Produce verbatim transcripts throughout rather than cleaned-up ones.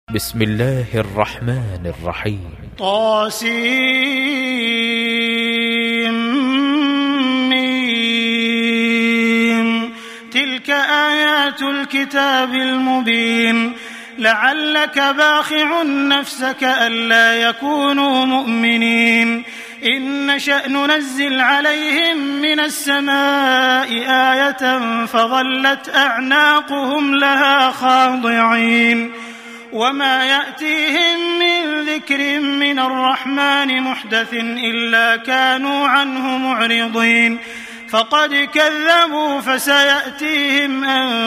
بسم الله الرحمن الرحيم. طاسيم. تلك آيات الكتاب المبين. لعلك باخع نفسك ألا يكونوا مؤمنين. إن نشأ ننزل عليهم من السماء آية فظلت أعناقهم لها خاضعين. وما يأتيهم من ذكر من الرحمن محدث إلا كانوا عنه معرضين. فقد كذبوا فسيأتيهم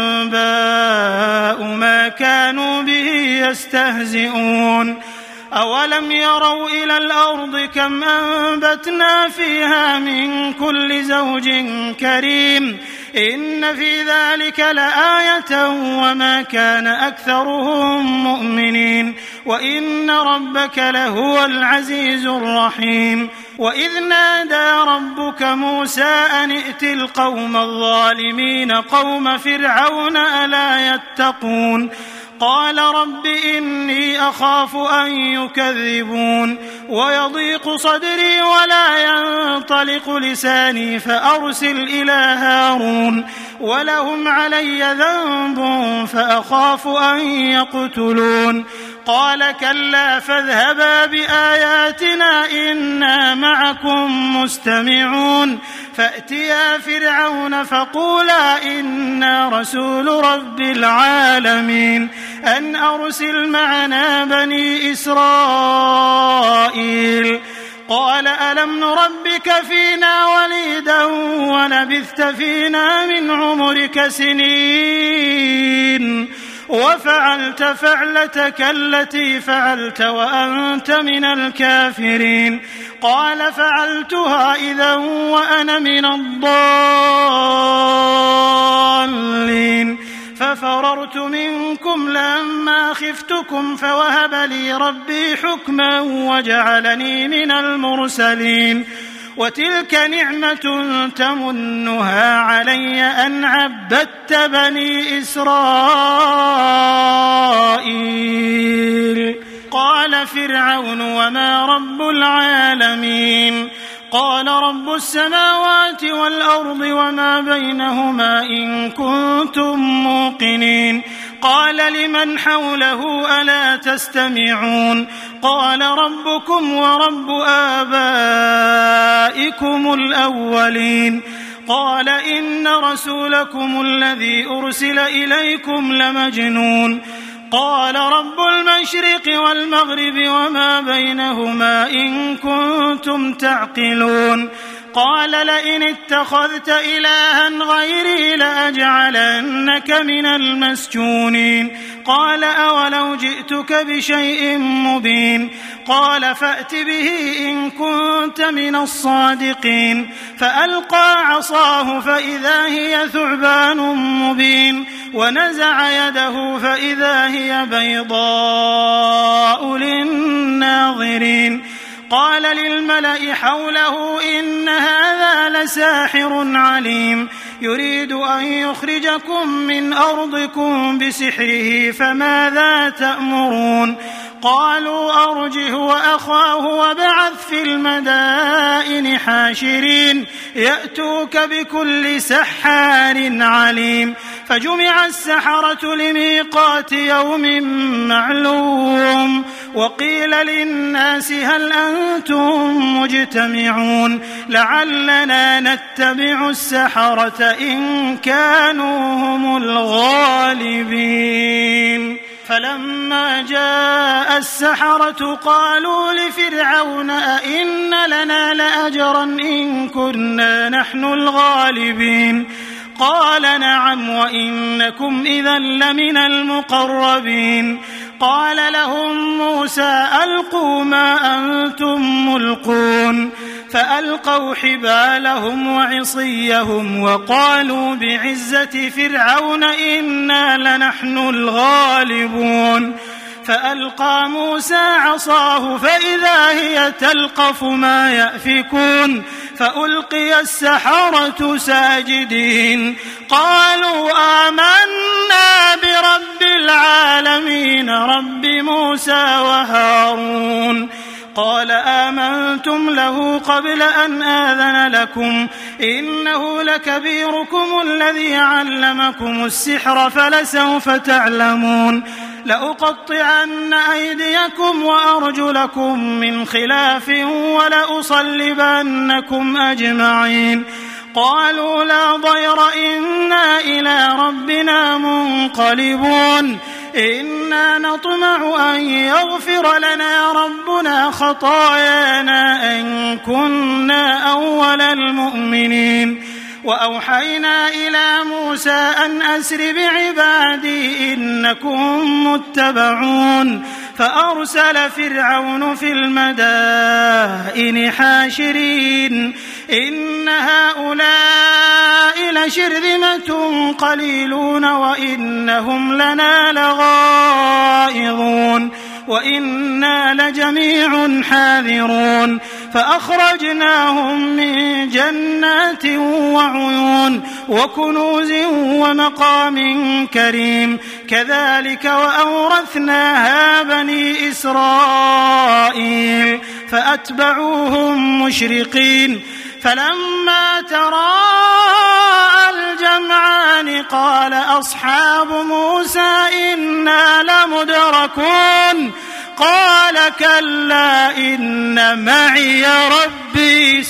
أنباء ما كانوا به يستهزئون. أولم يروا إلى الأرض كم أنبتنا فيها من كل زوج كريم. إن في ذلك لآية وما كان أكثرهم مؤمنين وإن ربك لهو العزيز الرحيم. وإذ نادى ربك موسى أن ائت القوم الظالمين قوم فرعون ألا يتقون. قال رب إني أخاف أن يكذبون ويضيق صدري ولا ينطلق لساني فأرسل إلى هارون ولهم علي ذنب فأخاف أن يقتلون. قال كلا فاذهبا بآياتنا إنا معكم مستمعون. فأتيا فرعون فقولا إنا رسول رب العالمين أن أرسل معنا بني إسرائيل. قال ألم نربك فينا وليدا ولبثت فينا من عمرك سنين وفعلت فعلتك التي فعلت وأنت من الكافرين. قال فعلتها إذا وأنا من الضالين. ففررت منكم لما خفتكم فوهب لي ربي حكما وجعلني من المرسلين. وتلك نعمة تمنها علي أن عبدت بني إسرائيل. قال فرعون وما رب العالمين. قال رب السماوات والأرض وما بينهما إن كنتم موقنين. قال لمن حوله ألا تستمعون. قال ربكم ورب آبائكم الأولين. قال إن رسولكم الذي أرسل إليكم لمجنون. قال رب المشرق والمغرب وما بينهما إن كنتم تعقلون. قال لئن اتخذت إلها غيري لأجعلنك من المسجونين. قال أولو جئتك بشيء مبين. قال فأت به إن كنت من الصادقين. فألقى عصاه فإذا هي ثعبان مبين ونزع يده فإذا هي بيضاء للناظرين. قال للملأ حوله إن هذا لساحر عليم يريد أن يخرجكم من أرضكم بسحره فماذا تأمرون. قالوا أرجه وأخاه وابعث في المدائن حاشرين يأتوك بكل سحار عليم. فجمع السحرة لميقات يوم معلوم. وقيل للناس هل أنتم مجتمعون لعلنا نتبع السحرة إن كانوا هم الغالبين. فلما جاء السحرة قالوا لفرعون أئن لنا لأجرا إن كنا نحن الغالبين. قال نعم وإنكم إذا لمن المقربين. قال لهم موسى ألقوا ما أنتم ملقون. فألقوا حبالهم وعصيهم وقالوا بعزة فرعون إنا لنحن الغالبون. فألقى موسى عصاه فإذا هي تلقف ما يأفكون فألقي السحرة ساجدين قالوا آمنا برب العالمين رب موسى وهارون قال آمنتم له قبل أن آذن لكم إنه لكبيركم الذي علمكم السحر فلسوف تعلمون لأقطعن أيديكم وأرجلكم من خلاف ولأصلبنكم أجمعين قالوا لا ضير إنا إلى ربنا منقلبون إنا نطمع أن يغفر لنا ربنا خطايانا أن كنا أول المؤمنين وأوحينا إلى موسى أن أسر بعبادي إنكم متبعون فأرسل فرعون في المدائن حاشرين إن هؤلاء لشرذمة قليلون وإنهم لنا لغائظون وإنا لجميع حاذرون فأخرجناهم من جنات وعيون وكنوز ومقام كريم كذلك وأورثناها بني إسرائيل فأتبعوهم مشرقين فلما تراءى الجمعان قال أصحاب موسى إنا لمدركون قال كلا إن معي ربي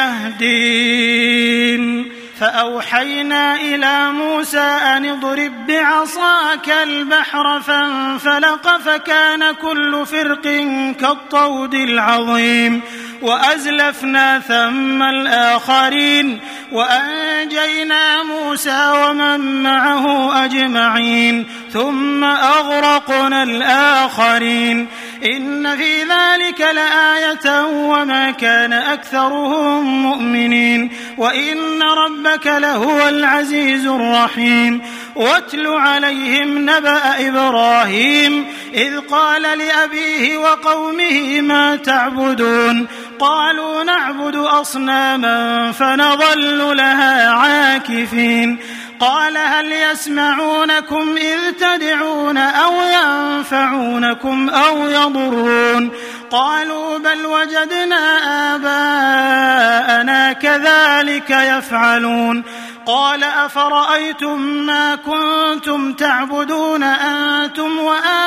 سيهدين فأوحينا إلى موسى أن اضرب بعصاك البحر فانفلق فكان كل فرق كالطود العظيم وأزلفنا ثم الآخرين وأنجينا موسى ومن معه أجمعين ثم أغرقنا الآخرين إن في ذلك لآية وما كان أكثرهم مؤمنين وإن ربك لهو العزيز الرحيم واتل عليهم نبأ إبراهيم إذ قال لأبيه وقومه ما تعبدون قالوا نعبد أصناما فنظل لها عاكفين قال هل يسمعونكم إذ تدعون أو ينفعونكم أو يضرون قالوا بل وجدنا آباءنا كذلك يفعلون قال أفرأيتم ما كنتم تعبدون أنتم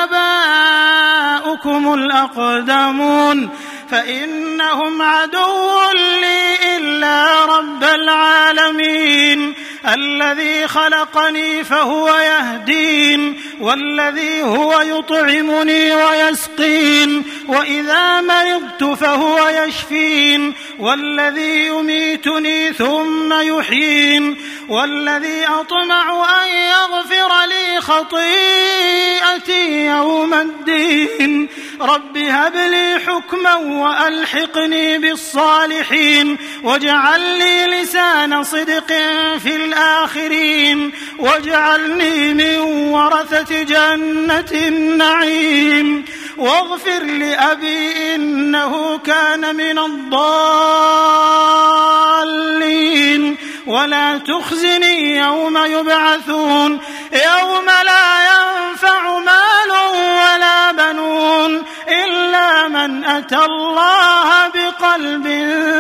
وآباؤكم الأقدمون فإنهم عدو لي إلا رب العالمين الذي خلقني فهو يهدين والذي هو يطعمني ويسقين وإذا مرضت فهو يشفين والذي يميتني ثم يحيين والذي أطمع أن يغفر لي خطيئتي يوم الدين رب هب لي حكما وألحقني بالصالحين واجعل لي لسان صدق في الآخرين واجعلني من ورثة جنة النعيم واغفر لأبي إنه كان من الضالين ولا تخزني يوم يبعثون يوم لا ينفع مال ولا بنون إلا من أتى الله بقلب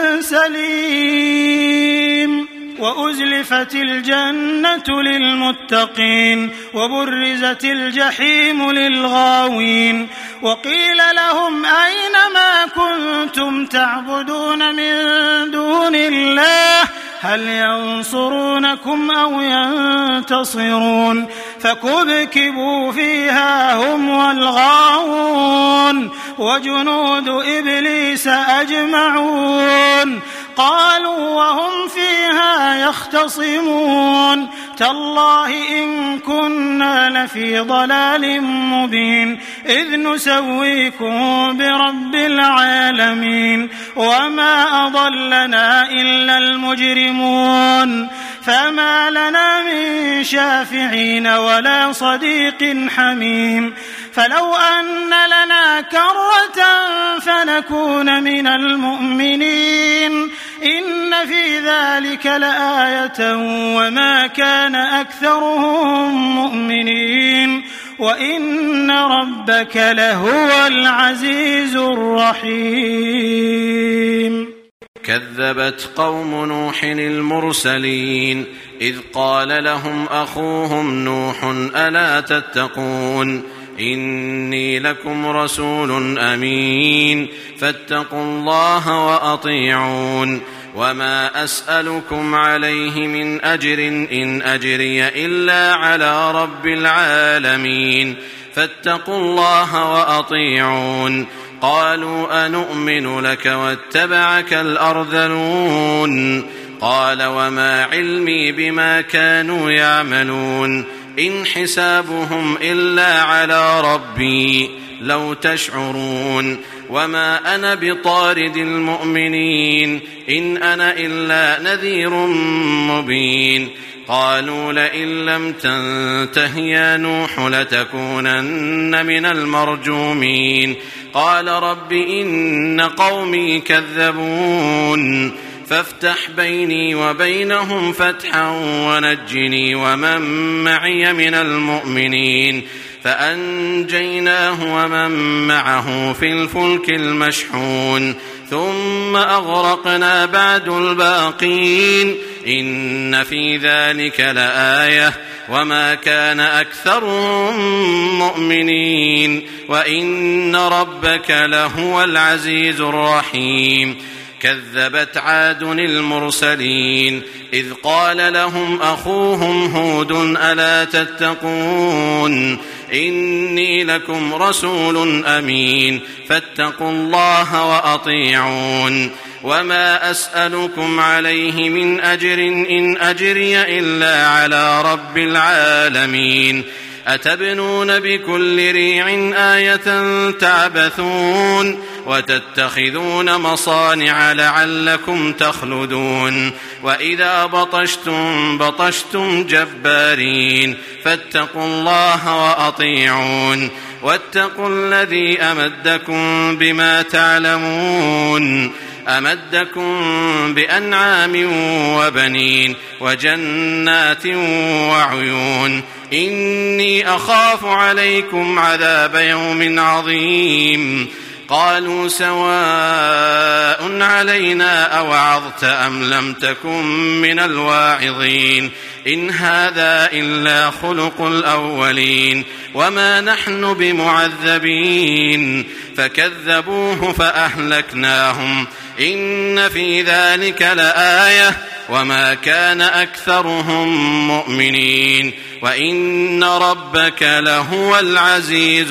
سليم وأزلفت الجنة للمتقين وبرزت الجحيم للغاوين وقيل لهم أين ما كنتم تعبدون من دون الله هل ينصرونكم أو ينتصرون فكبكبوا فيها هم والغاوون وجنود إبليس أجمعون قالوا وهم فيها يختصمون تالله إن كنا لفي ضلال مبين إذ نسويكم برب العالمين وما أضلنا إلا المجرمون فما لنا من شافعين ولا صديق حميم فلو أن لنا كرة فنكون من المؤمنين إن في ذلك لآية وما كان أكثرهم مؤمنين وإن ربك لهو العزيز الرحيم. كذبت قوم نوح المرسلين إذ قال لهم أخوهم نوح ألا تتقون إني لكم رسول أمين فاتقوا الله وأطيعون وما أسألكم عليه من أجر إن أجري إلا على رب العالمين فاتقوا الله وأطيعون. قالوا أنؤمن لك واتبعك الأرذلون قال وما علمي بما كانوا يعملون إن حسابهم إلا على ربي لو تشعرون وما أنا بطارد المؤمنين إن أنا إلا نذير مبين. قالوا لئن لم تنته يا نوح لتكونن من المرجومين قال رب إن قومي كذبون فافتح بيني وبينهم فتحا ونجني ومن معي من المؤمنين فأنجيناه ومن معه في الفلك المشحون ثم أغرقنا بعد الباقين إن في ذلك لآية وما كان أكثرهم مؤمنين وإن ربك لهو العزيز الرحيم. كذبت عاد المرسلين إذ قال لهم أخوهم هود ألا تتقون إني لكم رسول أمين فاتقوا الله وأطيعون وما أسألكم عليه من أجر إن أجري إلا على رب العالمين أتبنون بكل ريع آية تعبثون وتتخذون مصانع لعلكم تخلدون وإذا بطشتم بطشتم جبارين فاتقوا الله وأطيعون واتقوا الذي أمدكم بما تعلمون أمدكم بأنعام وبنين وجنات وعيون إني أخاف عليكم عذاب يوم عظيم. قالوا سواء علينا أوعظت أم لم تكن من الواعظين إن هذا إلا خلق الأولين وما نحن بمعذبين فكذبوه فأهلكناهم إن في ذلك لآية وما كان أكثرهم مؤمنين وإن ربك لهو العزيز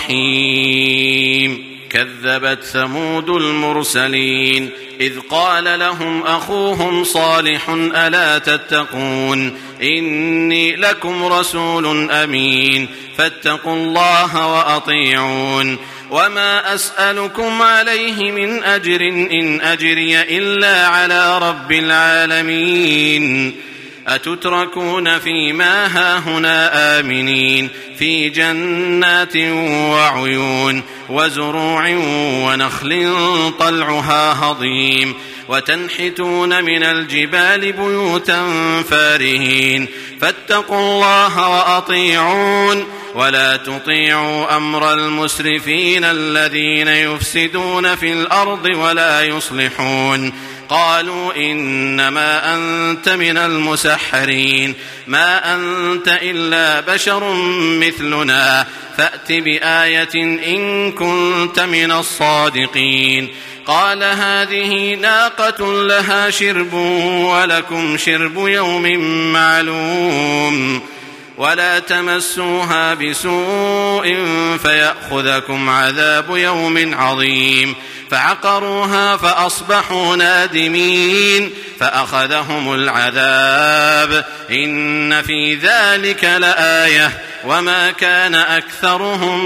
الرحيم. كذبت ثمود المرسلين إذ قال لهم أخوهم صالح ألا تتقون إني لكم رسول أمين فاتقوا الله وأطيعون وما أسألكم عليه من أجر إن أجري إلا على رب العالمين أتتركون فيما هاهنا آمنين في جنات وعيون وزروع ونخل طلعها هضيم وتنحتون من الجبال بيوتا فارهين فاتقوا الله وأطيعون ولا تطيعوا أمر المسرفين الذين يفسدون في الأرض ولا يصلحون. قالوا إنما أنت من المسحرين ما أنت إلا بشر مثلنا فأت بآية إن كنت من الصادقين. قال هذه ناقة لها شرب ولكم شرب يوم معلوم ولا تمسوها بسوء فيأخذكم عذاب يوم عظيم. فعقروها فأصبحوا نادمين فأخذهم العذاب إن في ذلك لآية وما كان أكثرهم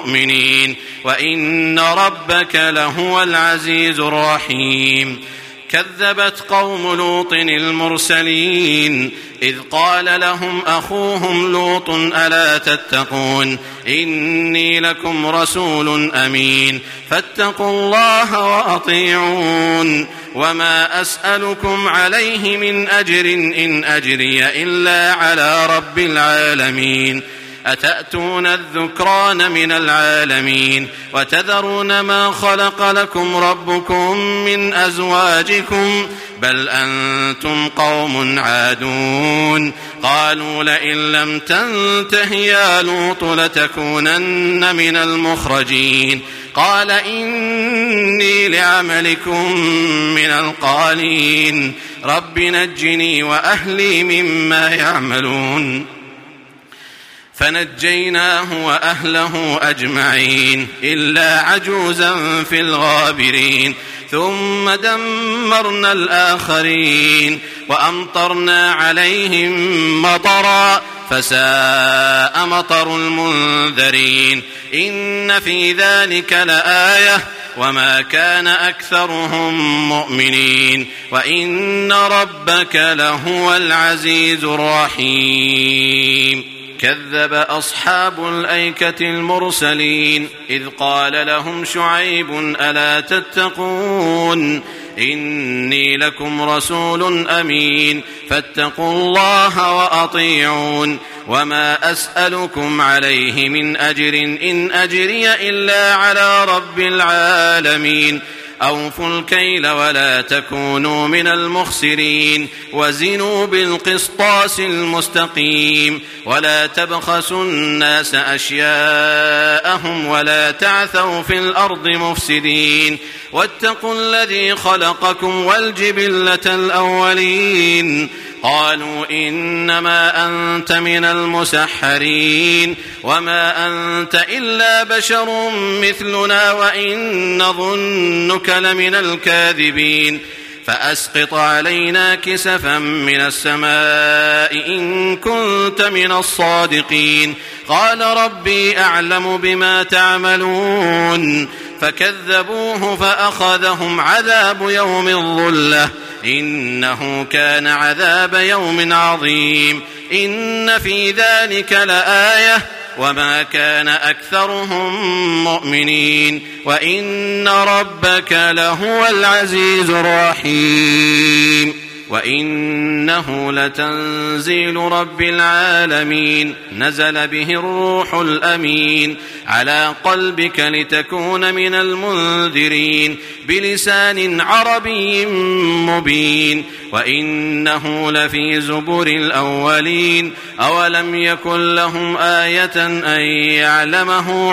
مؤمنين وإن ربك لهو العزيز الرحيم. كذبت قوم لوط المرسلين إذ قال لهم أخوهم لوط ألا تتقون إني لكم رسول أمين فاتقوا الله وأطيعون وما أسألكم عليه من أجر إن أجري إلا على رب العالمين أتأتون الذكران من العالمين وتذرون ما خلق لكم ربكم من أزواجكم بل أنتم قوم عادون قالوا لئن لم تنته يا لوط لتكونن من المخرجين قال إني لعملكم من القالين رب نجني وأهلي مما يعملون فنجيناه وأهله أجمعين إلا عجوزا في الغابرين ثم دمرنا الآخرين وأمطرنا عليهم مطرا فساء مطر المنذرين إن في ذلك لآية وما كان أكثرهم مؤمنين وإن ربك لهو العزيز الرحيم كذب أصحاب الأيكة المرسلين إذ قال لهم شعيب ألا تتقون إني لكم رسول أمين فاتقوا الله وأطيعون وما أسألكم عليه من أجر إن أجري إلا على رب العالمين أوفوا الكيل ولا تكونوا من المخسرين وزنوا بالقسطاس المستقيم ولا تبخسوا الناس أشياءهم ولا تعثوا في الأرض مفسدين واتقوا الذي خلقكم والجبلة الأولين قالوا إنما أنت من المسحرين وما أنت إلا بشر مثلنا وإن نظنك لمن الكاذبين فأسقط علينا كسفا من السماء إن كنت من الصادقين قال ربي أعلم بما تعملون فكذبوه فأخذهم عذاب يوم الظلة إنه كان عذاب يوم عظيم إن في ذلك لآية وما كان أكثرهم مؤمنين وإن ربك لهو العزيز الرحيم وإنه لتنزيل رب العالمين نزل به الروح الأمين على قلبك لتكون من المنذرين بلسان عربي مبين وإنه لفي زبر الأولين أولم يكن لهم آية أن يعلمه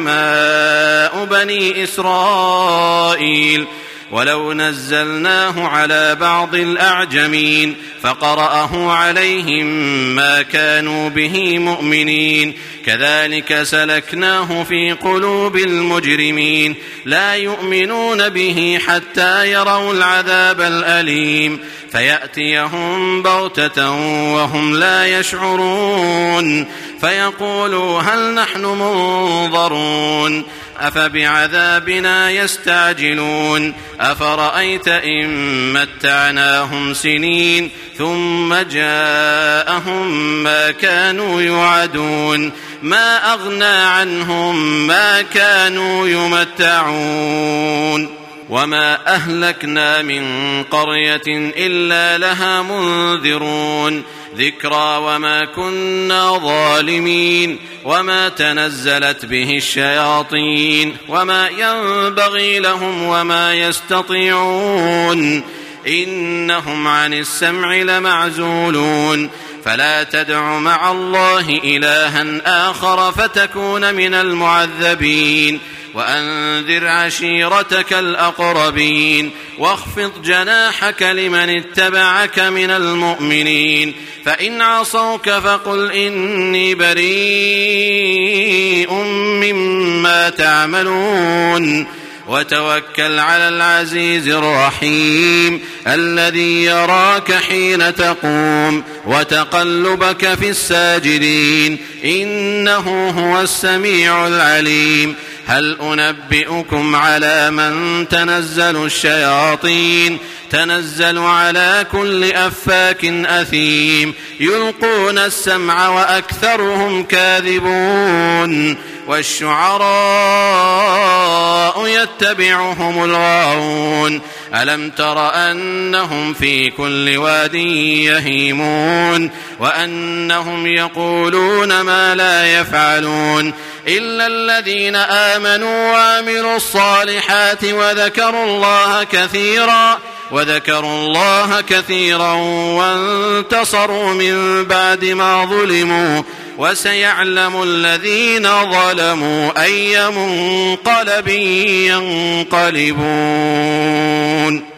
علماء بني إسرائيل ولو نزلناه على بعض الأعجمين فقرأه عليهم ما كانوا به مؤمنين كذلك سلكناه في قلوب المجرمين لا يؤمنون به حتى يروا العذاب الأليم فيأتيهم بغتة وهم لا يشعرون فيقولوا هل نحن منظرون أفبعذابنا يستعجلون أفرأيت إن متعناهم سنين ثم جاءهم ما كانوا يوعدون ما أغنى عنهم ما كانوا يمتعون وما أهلكنا من قرية إلا لها منذرون ذكرى وما كنا ظالمين وما تنزلت به الشياطين وما ينبغي لهم وما يستطيعون إنهم عن السمع لمعزولون فلا تدع مع الله إلها آخر فتكون من المعذبين وأنذر عشيرتك الأقربين واخفض جناحك لمن اتبعك من المؤمنين فإن عصوك فقل إني بريء مما تعملون وتوكل على العزيز الرحيم الذي يراك حين تقوم وتقلبك في الساجدين إنه هو السميع العليم هل أنبئكم على من تنزل الشياطين تنزل على كل أفاك أثيم يلقون السمع وأكثرهم كاذبون والشعراء يتبعهم الغاوون ألم تر أنهم في كل واد يهيمون وأنهم يقولون ما لا يفعلون إلا الذين آمنوا وعملوا الصالحات وذكروا الله كثيرا وذكروا الله كثيرا وانتصروا من بعد ما ظلموا وسيعلم الذين ظلموا أي منقلب ينقلبون.